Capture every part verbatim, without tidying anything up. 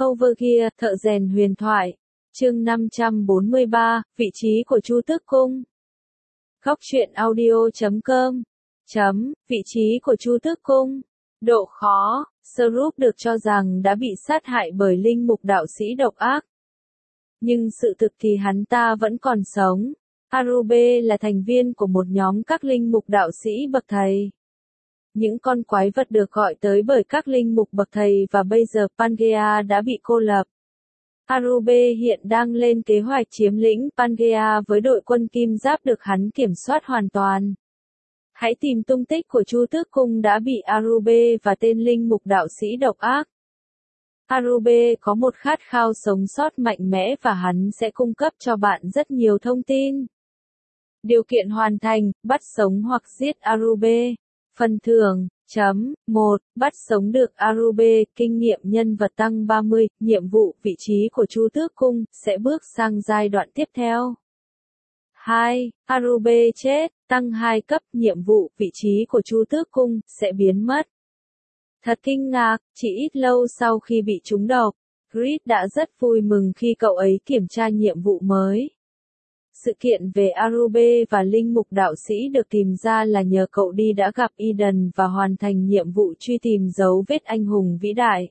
Overgear, thợ rèn huyền thoại. Chương năm trăm bốn mươi ba, vị trí của Chu Tước Cung. Góc truyện audio chấm com. Chấm, vị trí của Chu Tước Cung. Độ khó, Srup được cho rằng đã bị sát hại bởi linh mục đạo sĩ độc ác. Nhưng sự thực thì hắn ta vẫn còn sống. Arube là thành viên của một nhóm các linh mục đạo sĩ bậc thầy. Những con quái vật được gọi tới bởi các linh mục bậc thầy và bây giờ Pangea đã bị cô lập. Arube hiện đang lên kế hoạch chiếm lĩnh Pangea với đội quân kim giáp được hắn kiểm soát hoàn toàn. Hãy tìm tung tích của Chu Tước Cung đã bị Arube và tên linh mục đạo sĩ độc ác. Arube có một khát khao sống sót mạnh mẽ và hắn sẽ cung cấp cho bạn rất nhiều thông tin. Điều kiện hoàn thành, bắt sống hoặc giết Arube. Phần thưởng, chấm, một, bắt sống được Arube, kinh nghiệm nhân vật tăng ba mươi, nhiệm vụ, vị trí của Chu Tước Cung, sẽ bước sang giai đoạn tiếp theo. hai. Arube chết, tăng hai cấp, nhiệm vụ, vị trí của Chu Tước Cung, sẽ biến mất. Thật kinh ngạc, chỉ ít lâu sau khi bị trúng độc, Grid đã rất vui mừng khi cậu ấy kiểm tra nhiệm vụ mới. Sự kiện về Arube và linh mục đạo sĩ được tìm ra là nhờ cậu đi đã gặp Eden và hoàn thành nhiệm vụ truy tìm dấu vết anh hùng vĩ đại.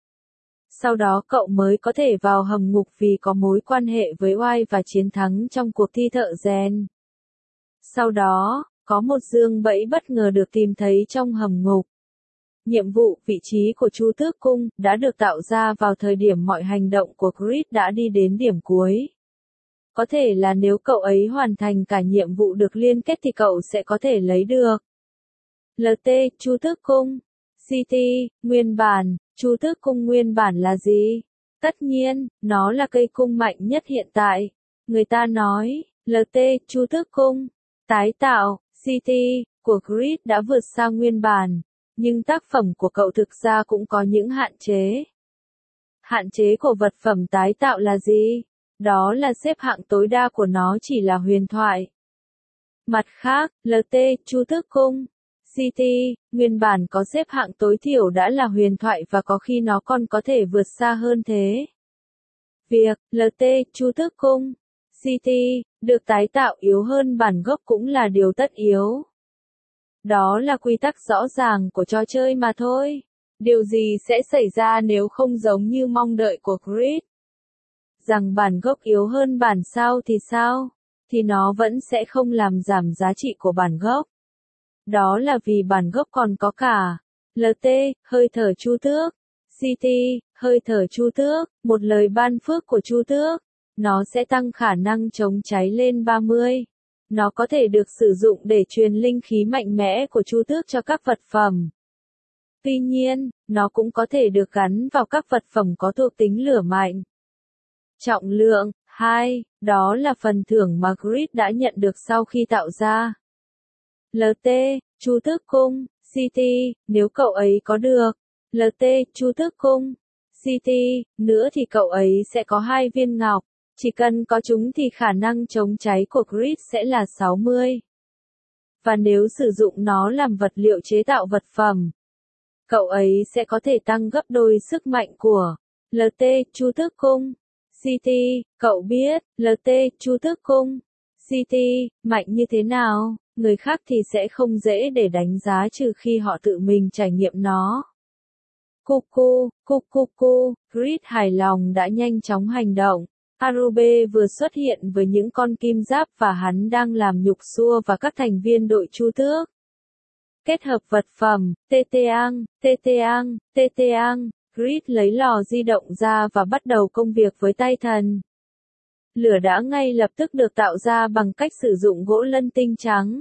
Sau đó cậu mới có thể vào hầm ngục vì có mối quan hệ với oai và chiến thắng trong cuộc thi thợ rèn. Sau đó, có một giương bẫy bất ngờ được tìm thấy trong hầm ngục. Nhiệm vụ, vị trí của Chu Tước Cung, đã được tạo ra vào thời điểm mọi hành động của Grid đã đi đến điểm cuối. Có thể là nếu cậu ấy hoàn thành cả nhiệm vụ được liên kết thì cậu sẽ có thể lấy được. lờ tê, Chu Tước Cung. xê tê, nguyên bản, Chu Tước Cung nguyên bản là gì? Tất nhiên, nó là cây cung mạnh nhất hiện tại. Người ta nói, lờ tê, Chu Tước Cung, tái tạo, xê tê, của Grid đã vượt xa nguyên bản. Nhưng tác phẩm của cậu thực ra cũng có những hạn chế. Hạn chế của vật phẩm tái tạo là gì? Đó là xếp hạng tối đa của nó chỉ là huyền thoại. Mặt khác, lờ tê, Chu Tước Cung, xê tê, nguyên bản có xếp hạng tối thiểu đã là huyền thoại và có khi nó còn có thể vượt xa hơn thế. Việc, lờ tê, Chu Tước Cung, xê tê, được tái tạo yếu hơn bản gốc cũng là điều tất yếu. Đó là quy tắc rõ ràng của trò chơi mà thôi. Điều gì sẽ xảy ra nếu không giống như mong đợi của Grid? Rằng bản gốc yếu hơn bản sao thì sao? Thì nó vẫn sẽ không làm giảm giá trị của bản gốc. Đó là vì bản gốc còn có cả lờ tê, hơi thở Chu Tước, xê tê, hơi thở Chu Tước, một lời ban phước của Chu Tước. Nó sẽ tăng khả năng chống cháy lên ba mươi. Nó có thể được sử dụng để truyền linh khí mạnh mẽ của Chu Tước cho các vật phẩm. Tuy nhiên, nó cũng có thể được gắn vào các vật phẩm có thuộc tính lửa mạnh. Trọng lượng, hai, đó là phần thưởng mà Grid đã nhận được sau khi tạo ra. lờ tê, Chu Tước Cung, xê tê, nếu cậu ấy có được. lờ tê, Chu Tước Cung, xê tê, nữa thì cậu ấy sẽ có hai viên ngọc. Chỉ cần có chúng thì khả năng chống cháy của Grid sẽ là sáu mươi. Và nếu sử dụng nó làm vật liệu chế tạo vật phẩm, cậu ấy sẽ có thể tăng gấp đôi sức mạnh của lờ tê, Chu Tước Cung, xê tê. Cậu biết, lờ tê, Chu Tước Cung, xê tê, mạnh như thế nào, người khác thì sẽ không dễ để đánh giá trừ khi họ tự mình trải nghiệm nó. Cuckoo, cuckoo, Grid hài lòng đã nhanh chóng hành động. Arube vừa xuất hiện với những con kim giáp và hắn đang làm nhục xua và các thành viên đội Chu Tước. Kết hợp vật phẩm, Teteang, Teteang, Teteang, Grid lấy lò di động ra và bắt đầu công việc với tay thần. Lửa đã ngay lập tức được tạo ra bằng cách sử dụng gỗ lân tinh trắng.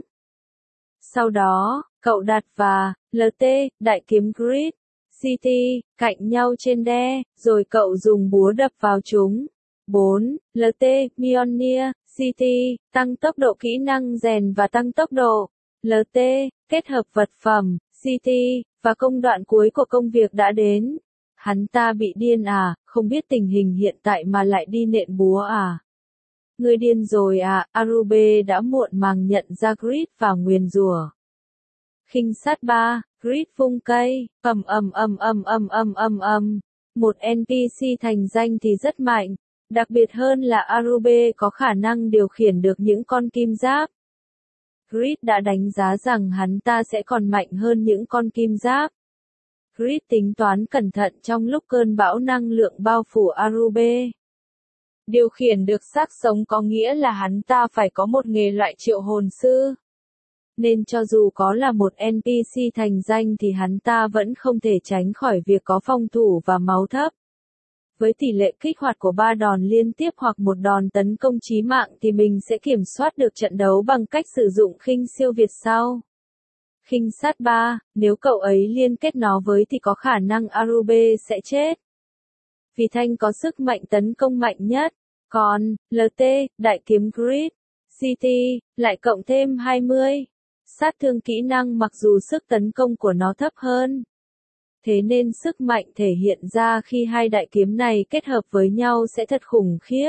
Sau đó, cậu đặt và lờ tê, đại kiếm Grid, xê tê, cạnh nhau trên đe, rồi cậu dùng búa đập vào chúng. bốn. lờ tê, Mjolnir, xê tê, tăng tốc độ kỹ năng rèn và tăng tốc độ. lờ tê, kết hợp vật phẩm, xê tê, và công đoạn cuối của công việc đã đến. Hắn ta bị điên à, không biết tình hình hiện tại mà lại đi nện búa à. Người điên rồi à, Arube đã muộn màng nhận ra Grid và nguyền rủa. Khinh sát ba, Grid vung cây, ầm ầm ầm ầm ầm ầm ầm ầm. Một en pê xê thành danh thì rất mạnh, đặc biệt hơn là Arube có khả năng điều khiển được những con kim giáp. Grid đã đánh giá rằng hắn ta sẽ còn mạnh hơn những con kim giáp. Grid tính toán cẩn thận trong lúc cơn bão năng lượng bao phủ Arube. Điều khiển được xác sống có nghĩa là hắn ta phải có một nghề loại triệu hồn sư. Nên cho dù có là một en pê xê thành danh thì hắn ta vẫn không thể tránh khỏi việc có phòng thủ và máu thấp. Với tỷ lệ kích hoạt của ba đòn liên tiếp hoặc một đòn tấn công chí mạng thì mình sẽ kiểm soát được trận đấu bằng cách sử dụng khinh siêu việt sau. Khinh sát ba, nếu cậu ấy liên kết nó với thì có khả năng Arube sẽ chết. Vì thanh có sức mạnh tấn công mạnh nhất, còn lờ tê, đại kiếm Grid, xê tê, lại cộng thêm hai mươi. Sát thương kỹ năng mặc dù sức tấn công của nó thấp hơn. Thế nên sức mạnh thể hiện ra khi hai đại kiếm này kết hợp với nhau sẽ thật khủng khiếp.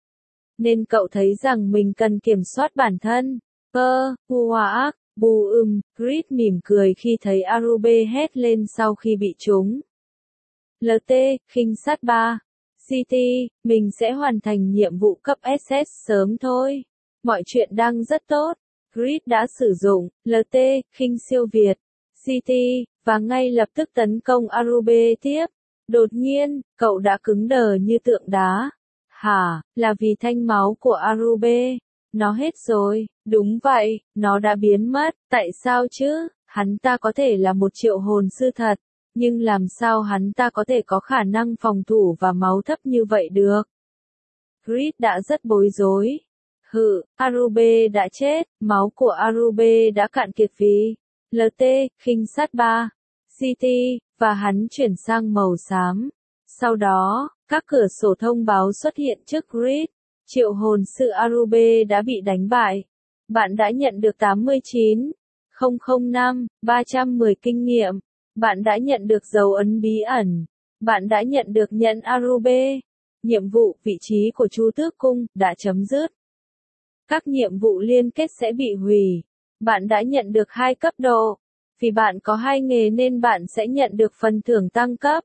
Nên cậu thấy rằng mình cần kiểm soát bản thân. Cơ, Uaak, bù ừm, Grid mỉm cười khi thấy Arube hét lên sau khi bị trúng. lờ tê, khinh sát ba. xê tê, mình sẽ hoàn thành nhiệm vụ cấp ét ét sớm thôi. Mọi chuyện đang rất tốt. Grid đã sử dụng lờ tê, khinh siêu việt, xê tê, và ngay lập tức tấn công Arube tiếp. Đột nhiên, cậu đã cứng đờ như tượng đá. Hả, là vì thanh máu của Arube. Nó hết rồi, đúng vậy, nó đã biến mất, tại sao chứ? Hắn ta có thể là một triệu hồn sư thật, nhưng làm sao hắn ta có thể có khả năng phòng thủ và máu thấp như vậy được? Grid đã rất bối rối. Hự, Arube đã chết, máu của Arube đã cạn kiệt vì lờ tê, khinh sát ba, xê tê, và hắn chuyển sang màu xám. Sau đó, các cửa sổ thông báo xuất hiện trước Grid. Triệu hồn sư Arube đã bị đánh bại. Bạn đã nhận được tám mươi chín nghìn năm ba trăm mười kinh nghiệm. Bạn đã nhận được dấu ấn bí ẩn. Bạn đã nhận được nhẫn Arube. Nhiệm vụ vị trí của Chu Tước Cung đã chấm dứt. Các nhiệm vụ liên kết sẽ bị hủy. Bạn đã nhận được hai cấp độ. Vì bạn có hai nghề nên bạn sẽ nhận được phần thưởng tăng cấp.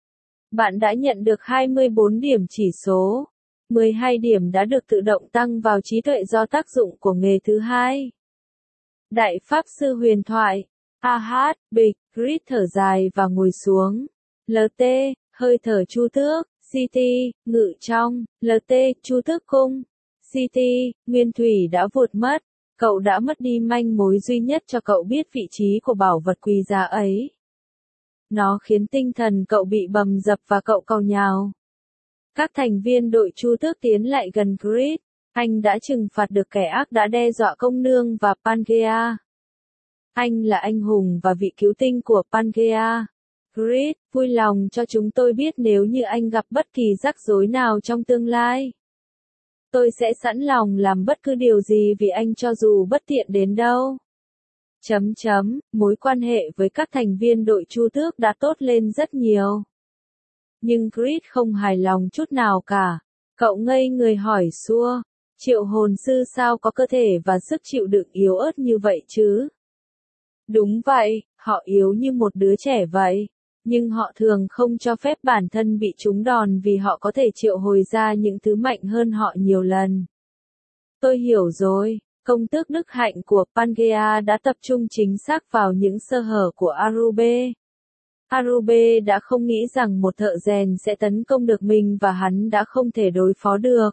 Bạn đã nhận được hai mươi bốn điểm chỉ số. mười hai điểm đã được tự động tăng vào trí tuệ do tác dụng của nghề thứ hai. Đại Pháp Sư Huyền Thoại. A hát, bịch, Grid thở dài và ngồi xuống. lờ tê, hơi thở Chu Tước, xê tê, ngự trong, lờ tê, Chu Tước Cung. xê tê, Nguyên Thủy đã vụt mất. Cậu đã mất đi manh mối duy nhất cho cậu biết vị trí của bảo vật quý giá ấy. Nó khiến tinh thần cậu bị bầm dập và cậu cầu nhào. Các thành viên đội Chu Tước tiến lại gần Grid. Anh đã trừng phạt được kẻ ác đã đe dọa công nương và Pangea. Anh là anh hùng và vị cứu tinh của Pangea. Grid, vui lòng cho chúng tôi biết nếu như anh gặp bất kỳ rắc rối nào trong tương lai. Tôi sẽ sẵn lòng làm bất cứ điều gì vì anh cho dù bất tiện đến đâu. Chấm chấm, mối quan hệ với các thành viên đội Chu Tước đã tốt lên rất nhiều. Nhưng Grid không hài lòng chút nào cả. Cậu ngây người hỏi xua, triệu hồn sư sao có cơ thể và sức chịu đựng yếu ớt như vậy chứ? Đúng vậy, họ yếu như một đứa trẻ vậy. Nhưng họ thường không cho phép bản thân bị trúng đòn vì họ có thể triệu hồi ra những thứ mạnh hơn họ nhiều lần. Tôi hiểu rồi, công tước đức hạnh của Pangea đã tập trung chính xác vào những sơ hở của Arube. Arube đã không nghĩ rằng một thợ rèn sẽ tấn công được mình và hắn đã không thể đối phó được.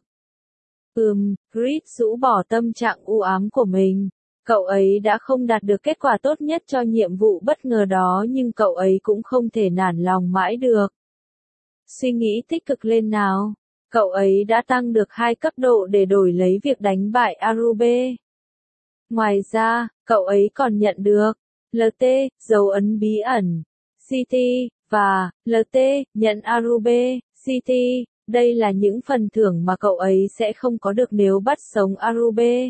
Ừm, Grid rũ bỏ tâm trạng u ám của mình. Cậu ấy đã không đạt được kết quả tốt nhất cho nhiệm vụ bất ngờ đó nhưng cậu ấy cũng không thể nản lòng mãi được. Suy nghĩ tích cực lên nào. Cậu ấy đã tăng được hai cấp độ để đổi lấy việc đánh bại Arube. Ngoài ra, cậu ấy còn nhận được lờ tê, dấu ấn bí ẩn, xê tê, và lờ tê, nhận Arube, xê tê. Đây là những phần thưởng mà cậu ấy sẽ không có được nếu bắt sống Arube.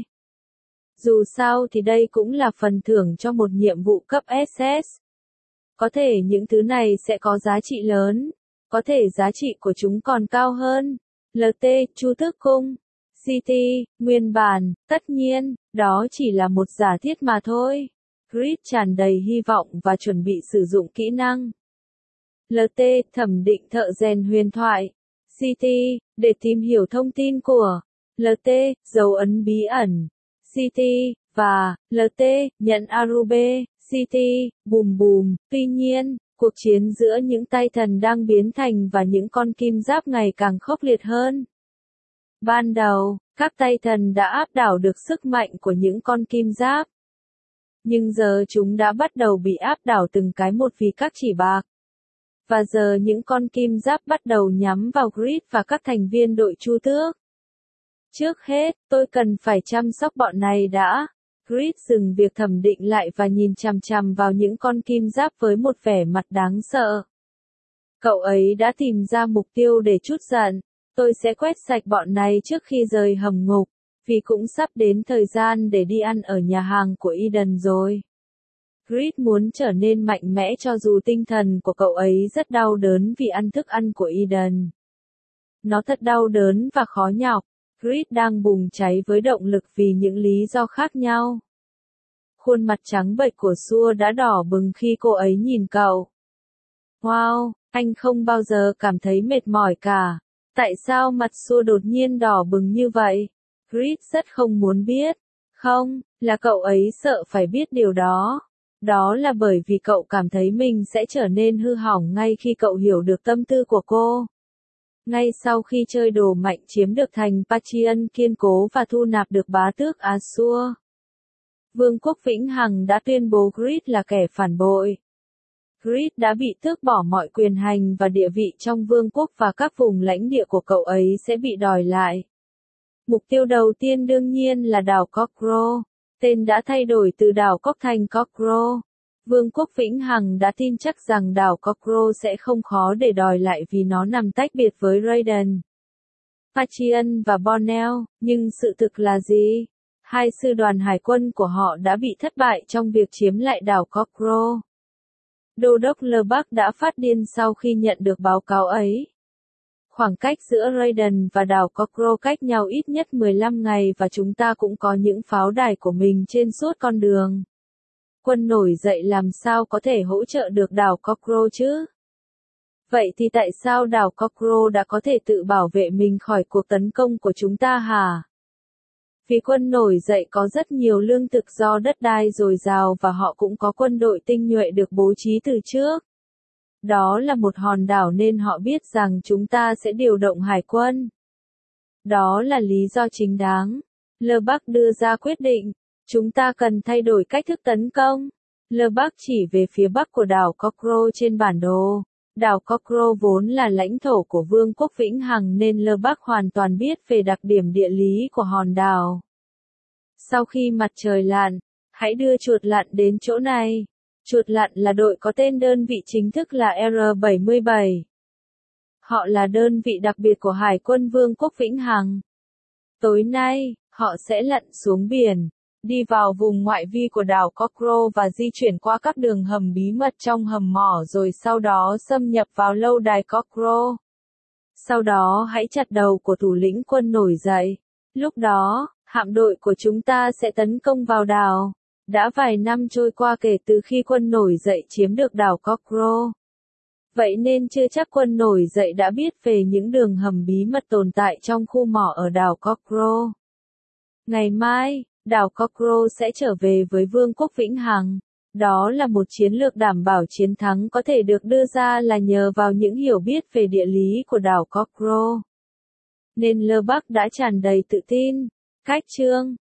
Dù sao thì đây cũng là phần thưởng cho một nhiệm vụ cấp ét ét. Có thể những thứ này sẽ có giá trị lớn. Có thể giá trị của chúng còn cao hơn. lờ tê, Chu Tước Cung. xê tê, nguyên bản, tất nhiên, đó chỉ là một giả thiết mà thôi. Grid tràn đầy hy vọng và chuẩn bị sử dụng kỹ năng. lờ tê, thẩm định thợ rèn huyền thoại, xê tê, để tìm hiểu thông tin của lờ tê, dấu ấn bí ẩn, xê tê, và lờ tê, nhận Arube, xê tê, bùm bùm. Tuy nhiên, cuộc chiến giữa những tay thần đang biến thành và những con kim giáp ngày càng khốc liệt hơn. Ban đầu, các tay thần đã áp đảo được sức mạnh của những con kim giáp. Nhưng giờ chúng đã bắt đầu bị áp đảo từng cái một vì các chỉ bạc. Và giờ những con kim giáp bắt đầu nhắm vào Grid và các thành viên đội Chu Tước. Trước hết, tôi cần phải chăm sóc bọn này đã. Grid dừng việc thẩm định lại và nhìn chằm chằm vào những con kim giáp với một vẻ mặt đáng sợ. Cậu ấy đã tìm ra mục tiêu để trút giận. Tôi sẽ quét sạch bọn này trước khi rời hầm ngục, vì cũng sắp đến thời gian để đi ăn ở nhà hàng của Eden rồi. Grid muốn trở nên mạnh mẽ cho dù tinh thần của cậu ấy rất đau đớn vì ăn thức ăn của Eden. Nó thật đau đớn và khó nhọc. Grid đang bùng cháy với động lực vì những lý do khác nhau. Khuôn mặt trắng bệch của Sua đã đỏ bừng khi cô ấy nhìn cậu. Wow, anh không bao giờ cảm thấy mệt mỏi cả. Tại sao mặt Sua đột nhiên đỏ bừng như vậy? Grid rất không muốn biết. Không, là cậu ấy sợ phải biết điều đó. Đó là bởi vì cậu cảm thấy mình sẽ trở nên hư hỏng ngay khi cậu hiểu được tâm tư của cô. Ngay sau khi chơi đồ mạnh chiếm được thành Pathian kiên cố và thu nạp được bá tước Ashur, Vương quốc Vĩnh Hằng đã tuyên bố Grid là kẻ phản bội. Grid đã bị tước bỏ mọi quyền hành và địa vị trong vương quốc và các vùng lãnh địa của cậu ấy sẽ bị đòi lại. Mục tiêu đầu tiên đương nhiên là đảo Cockcrow. Tên đã thay đổi từ đảo Cock thành Cockcrow. Vương quốc Vĩnh Hằng đã tin chắc rằng đảo Cockcrow sẽ không khó để đòi lại vì nó nằm tách biệt với Raiden, Pathian và Borneo, nhưng sự thực là gì? Hai sư đoàn hải quân của họ đã bị thất bại trong việc chiếm lại đảo Cockcrow. Đô đốc Lebuck đã phát điên sau khi nhận được báo cáo ấy. Khoảng cách giữa Raiden và đảo Cockcrow cách nhau ít nhất mười lăm ngày và chúng ta cũng có những pháo đài của mình trên suốt con đường. Quân nổi dậy làm sao có thể hỗ trợ được đảo Cockcrow chứ? Vậy thì tại sao đảo Cockcrow đã có thể tự bảo vệ mình khỏi cuộc tấn công của chúng ta hả? Vì quân nổi dậy có rất nhiều lương thực do đất đai dồi dào và họ cũng có quân đội tinh nhuệ được bố trí từ trước. Đó là một hòn đảo nên họ biết rằng chúng ta sẽ điều động hải quân. Đó là lý do chính đáng. Lebuck đưa ra quyết định. Chúng ta cần thay đổi cách thức tấn công. Lebuck chỉ về phía bắc của đảo Cockcrow trên bản đồ. Đảo Cockcrow vốn là lãnh thổ của Vương quốc Vĩnh Hằng nên Lebuck hoàn toàn biết về đặc điểm địa lý của hòn đảo. Sau khi mặt trời lặn, hãy đưa chuột lặn đến chỗ này. Chuột lặn là đội có tên đơn vị chính thức là R bảy mươi bảy. Họ là đơn vị đặc biệt của Hải quân Vương quốc Vĩnh Hằng. Tối nay, họ sẽ lặn xuống biển, đi vào vùng ngoại vi của đảo Cockcrow và di chuyển qua các đường hầm bí mật trong hầm mỏ rồi sau đó xâm nhập vào lâu đài Cockcrow. Sau đó hãy chặt đầu của thủ lĩnh quân nổi dậy. Lúc đó, hạm đội của chúng ta sẽ tấn công vào đảo. Đã vài năm trôi qua kể từ khi quân nổi dậy chiếm được đảo Cockcrow. Vậy nên chưa chắc quân nổi dậy đã biết về những đường hầm bí mật tồn tại trong khu mỏ ở đảo Cockcrow. Ngày mai, đảo Cockcrow sẽ trở về với Vương quốc Vĩnh Hằng. Đó là một chiến lược đảm bảo chiến thắng có thể được đưa ra là nhờ vào những hiểu biết về địa lý của đảo Cockcrow. Nên Lebuck đã tràn đầy tự tin. Cách chương